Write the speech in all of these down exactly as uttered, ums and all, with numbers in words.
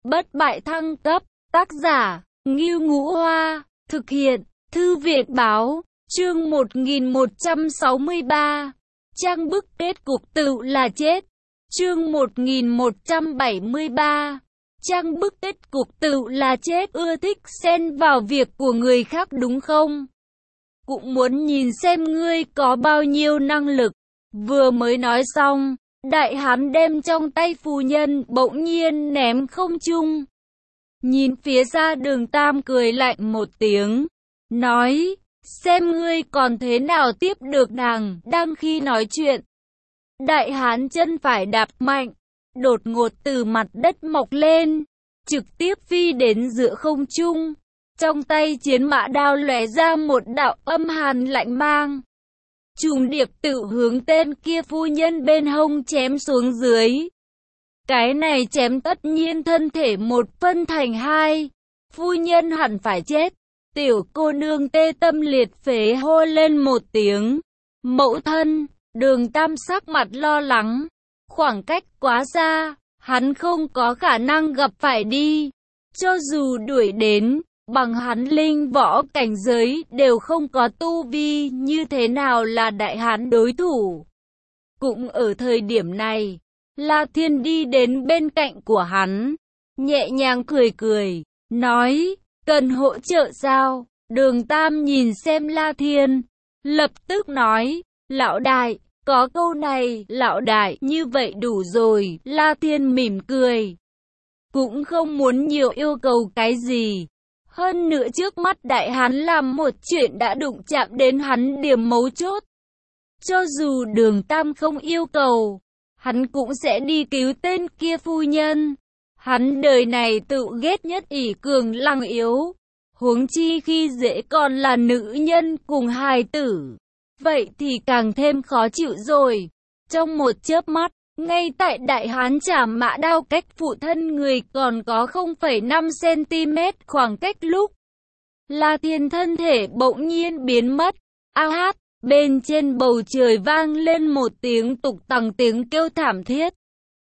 bất bại thăng cấp, tác giả, Ngưu Ngũ Hoa, thực hiện, Thư viện báo, chương một nghìn một trăm sáu mươi ba, trang bức kết cục tựu là chết, chương một nghìn một trăm bảy mươi ba, trang bức kết cục tựu là chết. Ưa thích xen vào việc của người khác đúng không? Cũng muốn nhìn xem ngươi có bao nhiêu năng lực. Vừa mới nói xong, đại hán đem trong tay phu nhân bỗng nhiên ném không trung. Nhìn phía ra Đường Tam cười lạnh một tiếng, nói, xem ngươi còn thế nào tiếp được nàng. Đang khi nói chuyện, đại hán chân phải đạp mạnh, đột ngột từ mặt đất mọc lên, trực tiếp phi đến giữa không trung. Trong tay chiến mã đao lóe ra một đạo âm hàn lạnh mang, trùng điệp tự hướng tên kia phu nhân bên hông chém xuống dưới. Cái này chém tất nhiên thân thể một phân thành hai, phu nhân hẳn phải chết. Tiểu cô nương tê tâm liệt phế hô lên một tiếng. Mẫu thân. Đường Tam sắc mặt lo lắng, khoảng cách quá xa, hắn không có khả năng gặp phải đi. Cho dù đuổi đến, bằng hắn linh võ cảnh giới đều không có tu vi, như thế nào là đại hán đối thủ. Cũng ở thời điểm này, La Thiên đi đến bên cạnh của hắn, nhẹ nhàng cười cười, nói, cần hỗ trợ sao? Đường Tam nhìn xem La Thiên, lập tức nói, lão đại, có câu này, lão đại, như vậy đủ rồi. La Thiên mỉm cười, cũng không muốn nhiều yêu cầu cái gì. Hơn nữa trước mắt đại hán làm một chuyện đã đụng chạm đến hắn điểm mấu chốt. Cho dù Đường Tam không yêu cầu, hắn cũng sẽ đi cứu tên kia phu nhân. Hắn đời này tự ghét nhất ỷ cường lăng yếu, huống chi khi dễ còn là nữ nhân cùng hài tử. Vậy thì càng thêm khó chịu rồi. Trong một chớp mắt, ngay tại đại hán chảm mã đao cách phụ thân người còn có không phẩy năm xăng ti mét khoảng cách lúc, La Thiên thân thể bỗng nhiên biến mất. A hát, bên trên bầu trời vang lên một tiếng tục tằng tiếng kêu thảm thiết.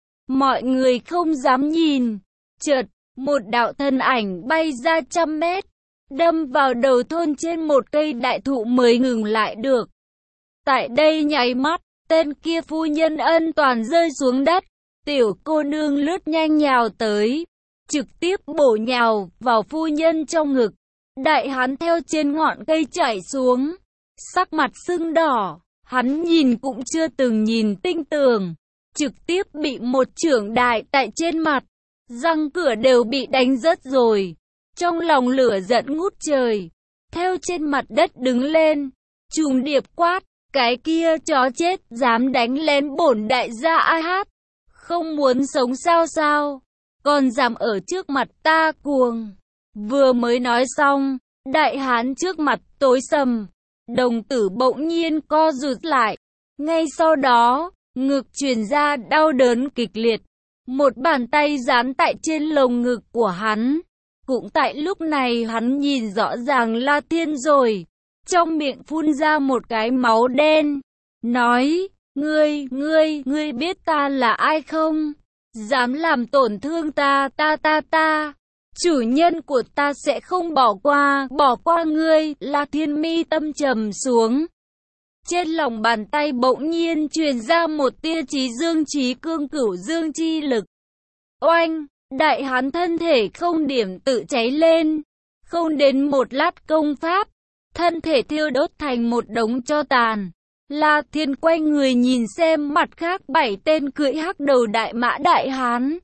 Mọi người không dám nhìn. Chợt, một đạo thân ảnh bay ra trăm mét, đâm vào đầu thôn trên một cây đại thụ mới ngừng lại được. Tại đây nháy mắt, tên kia phu nhân ân toàn rơi xuống đất. Tiểu cô nương lướt nhanh nhào tới, trực tiếp bổ nhào vào phu nhân trong ngực. Đại hán theo trên ngọn cây chảy xuống, sắc mặt sưng đỏ, hắn nhìn cũng chưa từng nhìn tinh tường, trực tiếp bị một chưởng đại tại trên mặt, răng cửa đều bị đánh rớt rồi. Trong lòng lửa giận ngút trời, theo trên mặt đất đứng lên, trùng điệp quát, cái kia chó chết dám đánh lén bổn đại gia A Hát, không muốn sống sao sao, còn dám ở trước mặt ta cuồng. Vừa mới nói xong, đại hán trước mặt tối sầm, đồng tử bỗng nhiên co rụt lại. Ngay sau đó, ngực truyền ra đau đớn kịch liệt, một bàn tay dán tại trên lồng ngực của hắn. Cũng tại lúc này hắn nhìn rõ ràng La Thiên rồi, trong miệng phun ra một cái máu đen, nói, ngươi, ngươi, ngươi biết ta là ai không? Dám làm tổn thương ta, ta ta ta, chủ nhân của ta sẽ không bỏ qua, bỏ qua ngươi. La Thiên mi tâm trầm xuống, trên lòng bàn tay bỗng nhiên truyền ra một tia chí dương chí cương cửu dương chi lực. Oanh! Đại hán thân thể không điểm tự cháy lên, không đến một lát công pháp, thân thể thiêu đốt thành một đống tro tàn. La Thiên quay người nhìn xem mặt khác bảy tên cưỡi hắc đầu đại mã đại hán,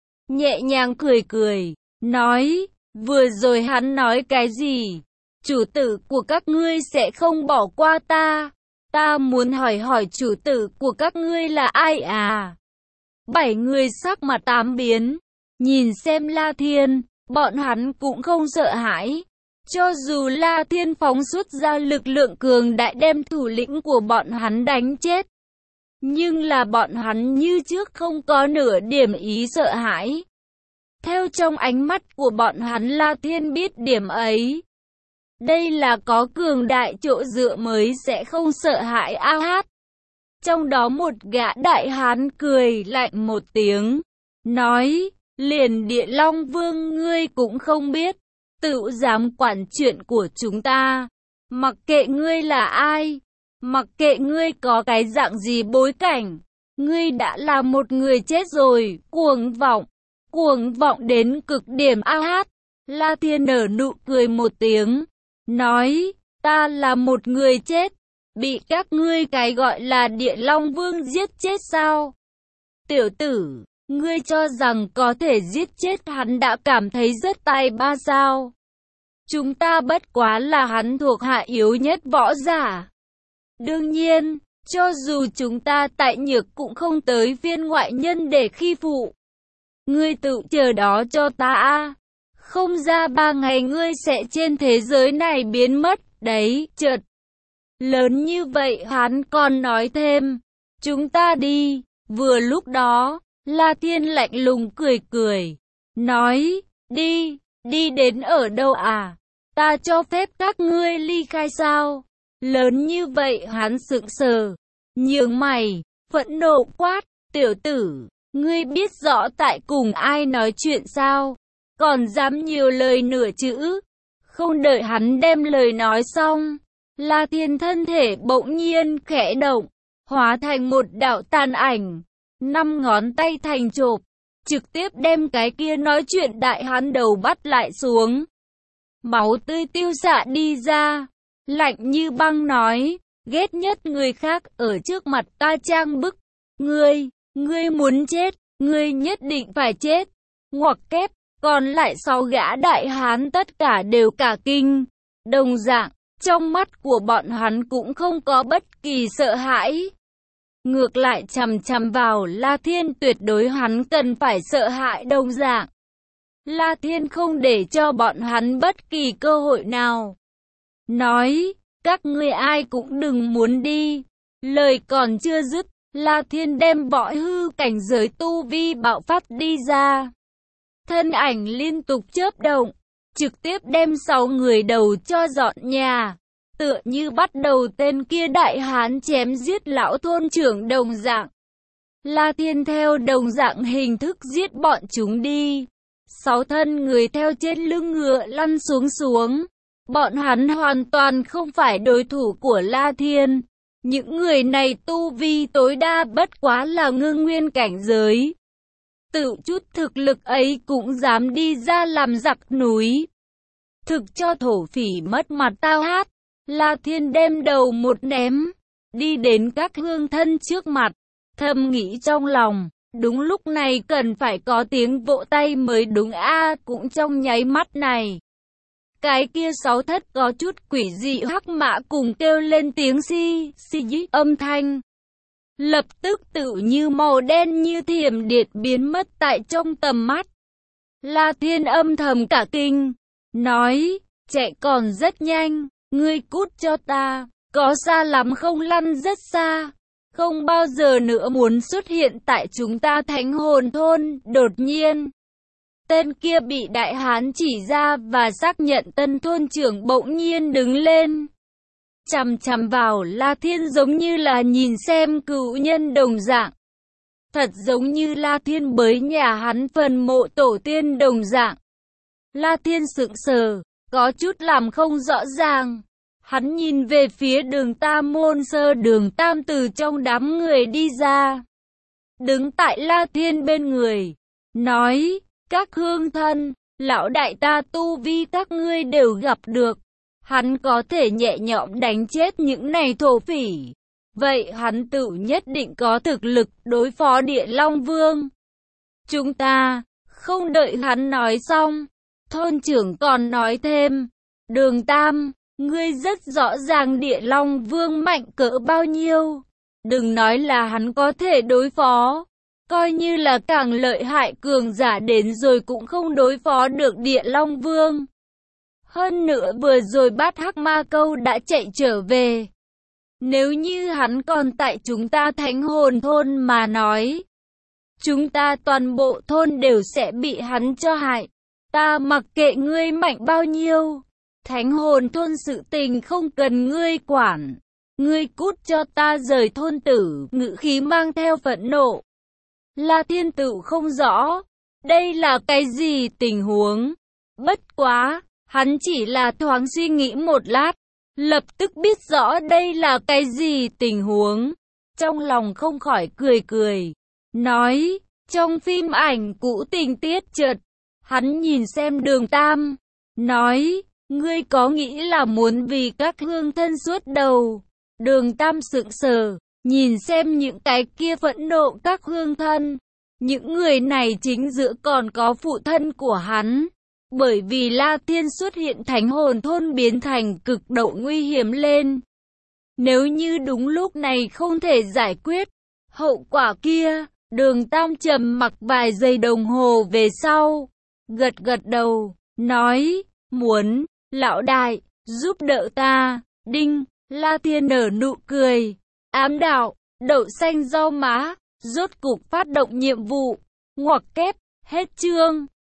nhẹ nhàng cười cười, nói, vừa rồi hắn nói cái gì? Chủ tử của các ngươi sẽ không bỏ qua ta. Ta muốn hỏi hỏi chủ tử của các ngươi là ai à? Bảy người sắc mặt tám biến, nhìn xem La Thiên, bọn hắn cũng không sợ hãi. Cho dù La Thiên phóng xuất ra lực lượng cường đại đem thủ lĩnh của bọn hắn đánh chết, nhưng là bọn hắn như trước không có nửa điểm ý sợ hãi. Theo trong ánh mắt của bọn hắn, La Thiên biết điểm ấy. Đây là có cường đại chỗ dựa mới sẽ không sợ hãi A Hát. Trong đó một gã đại hán cười lạnh một tiếng, nói, liền Địa Long Vương ngươi cũng không biết, tự dám quản chuyện của chúng ta. Mặc kệ ngươi là ai, mặc kệ ngươi có cái dạng gì bối cảnh, ngươi đã là một người chết rồi, cuồng vọng, cuồng vọng đến cực điểm a hát. La Thiên nở nụ cười một tiếng, nói, ta là một người chết, bị các ngươi cái gọi là Địa Long Vương giết chết sao? Tiểu tử, ngươi cho rằng có thể giết chết hắn đã cảm thấy rất tài ba sao? Chúng ta bất quá là hắn thuộc hạ yếu nhất võ giả. Đương nhiên, cho dù chúng ta tại nhược cũng không tới viên ngoại nhân để khi phụ. Ngươi tự chờ đó cho ta a. Không ra ba ngày ngươi sẽ trên thế giới này biến mất, đấy, chợt. Lớn như vậy hắn còn nói thêm, chúng ta đi, vừa lúc đó, La Thiên lạnh lùng cười cười, nói, đi, đi đến ở đâu à, ta cho phép các ngươi ly khai sao? Lớn như vậy hắn sững sờ, nhướng mày, phẫn nộ quát, tiểu tử, ngươi biết rõ tại cùng ai nói chuyện sao? Còn dám nhiều lời nửa chữ. Không đợi hắn đem lời nói xong, La Thiên thân thể bỗng nhiên khẽ động, hóa thành một đạo tàn ảnh, năm ngón tay thành chộp, trực tiếp đem cái kia nói chuyện đại hán đầu bắt lại xuống. Máu tươi tiêu xạ đi ra, lạnh như băng nói, ghét nhất người khác ở trước mặt ta trang bức. Ngươi, ngươi muốn chết, ngươi nhất định phải chết. Ngoặc kép. Còn lại sáu gã đại hán tất cả đều cả kinh. Đồng dạng, trong mắt của bọn hắn cũng không có bất kỳ sợ hãi. Ngược lại chằm chằm vào La Thiên, tuyệt đối hắn cần phải sợ hãi đồng dạng. La Thiên không để cho bọn hắn bất kỳ cơ hội nào. Nói, các ngươi ai cũng đừng muốn đi. Lời còn chưa dứt, La Thiên đem võ hư cảnh giới tu vi bạo phát đi ra. Thân ảnh liên tục chớp động, trực tiếp đem sáu người đầu cho dọn nhà, tựa như bắt đầu tên kia đại hán chém giết lão thôn trưởng đồng dạng. La Thiên theo đồng dạng hình thức giết bọn chúng đi. Sáu thân người theo trên lưng ngựa lăn xuống xuống. Bọn hắn hoàn toàn không phải đối thủ của La Thiên. Những người này tu vi tối đa bất quá là ngưng nguyên cảnh giới. Tự chút thực lực ấy cũng dám đi ra làm giặc núi. Thực cho thổ phỉ mất mặt tao hát. La Thiên đem đầu một ném, đi đến các hương thân trước mặt, thầm nghĩ trong lòng, đúng lúc này cần phải có tiếng vỗ tay mới đúng a. À, cũng trong nháy mắt này, cái kia sáu thất có chút quỷ dị hắc mã cùng kêu lên tiếng si, si dí âm thanh. Lập tức tự như màu đen như thiểm điện biến mất tại trong tầm mắt. La Thiên âm thầm cả kinh, nói, chạy còn rất nhanh, ngươi cút cho ta, có xa lắm không lăn rất xa, không bao giờ nữa muốn xuất hiện tại chúng ta Thánh Hồn Thôn. Đột nhiên, tên kia bị đại hán chỉ ra và xác nhận tân thôn trưởng bỗng nhiên đứng lên. Chằm chằm vào La Thiên giống như là nhìn xem cựu nhân đồng dạng. Thật giống như La Thiên bới nhà hắn phần mộ tổ tiên đồng dạng. La Thiên sững sờ, có chút làm không rõ ràng. Hắn nhìn về phía Đường Tam môn sơ. Đường Tam từ trong đám người đi ra, đứng tại La Thiên bên người, nói, các hương thân, lão đại ta tu vi các ngươi đều gặp được. Hắn có thể nhẹ nhõm đánh chết những này thổ phỉ. Vậy hắn tự nhất định có thực lực đối phó Địa Long Vương. Chúng ta, không đợi hắn nói xong, thôn trưởng còn nói thêm, Đường Tam, ngươi rất rõ ràng Địa Long Vương mạnh cỡ bao nhiêu. Đừng nói là hắn có thể đối phó, coi như là càng lợi hại cường giả đến rồi cũng không đối phó được Địa Long Vương. Hơn nữa vừa rồi Bát Hắc Ma Câu đã chạy trở về. Nếu như hắn còn tại chúng ta Thánh Hồn Thôn mà nói, chúng ta toàn bộ thôn đều sẽ bị hắn cho hại. Ta mặc kệ ngươi mạnh bao nhiêu, Thánh Hồn Thôn sự tình không cần ngươi quản. Ngươi cút cho ta rời thôn tử, ngữ khí mang theo phẫn nộ. La Thiên Tự không rõ, đây là cái gì tình huống? Bất quá, hắn chỉ là thoáng suy nghĩ một lát, lập tức biết rõ đây là cái gì tình huống. Trong lòng không khỏi cười cười, nói, trong phim ảnh cũ tình tiết chợt, hắn nhìn xem Đường Tam, nói, ngươi có nghĩ là muốn vì các hương thân suốt đầu? Đường Tam sững sờ, nhìn xem những cái kia phẫn nộ các hương thân. Những người này chính giữa còn có phụ thân của hắn. Bởi vì La Thiên xuất hiện thánh hồn thôn biến thành cực độ nguy hiểm lên. Nếu như đúng lúc này không thể giải quyết hậu quả kia, Đường Tam trầm mặc vài giây đồng hồ về sau, gật gật đầu, nói, muốn, lão đại, giúp đỡ ta, đinh, La Thiên nở nụ cười, ám đạo, đậu xanh rau má, rốt cục phát động nhiệm vụ, ngoặc kép, hết chương.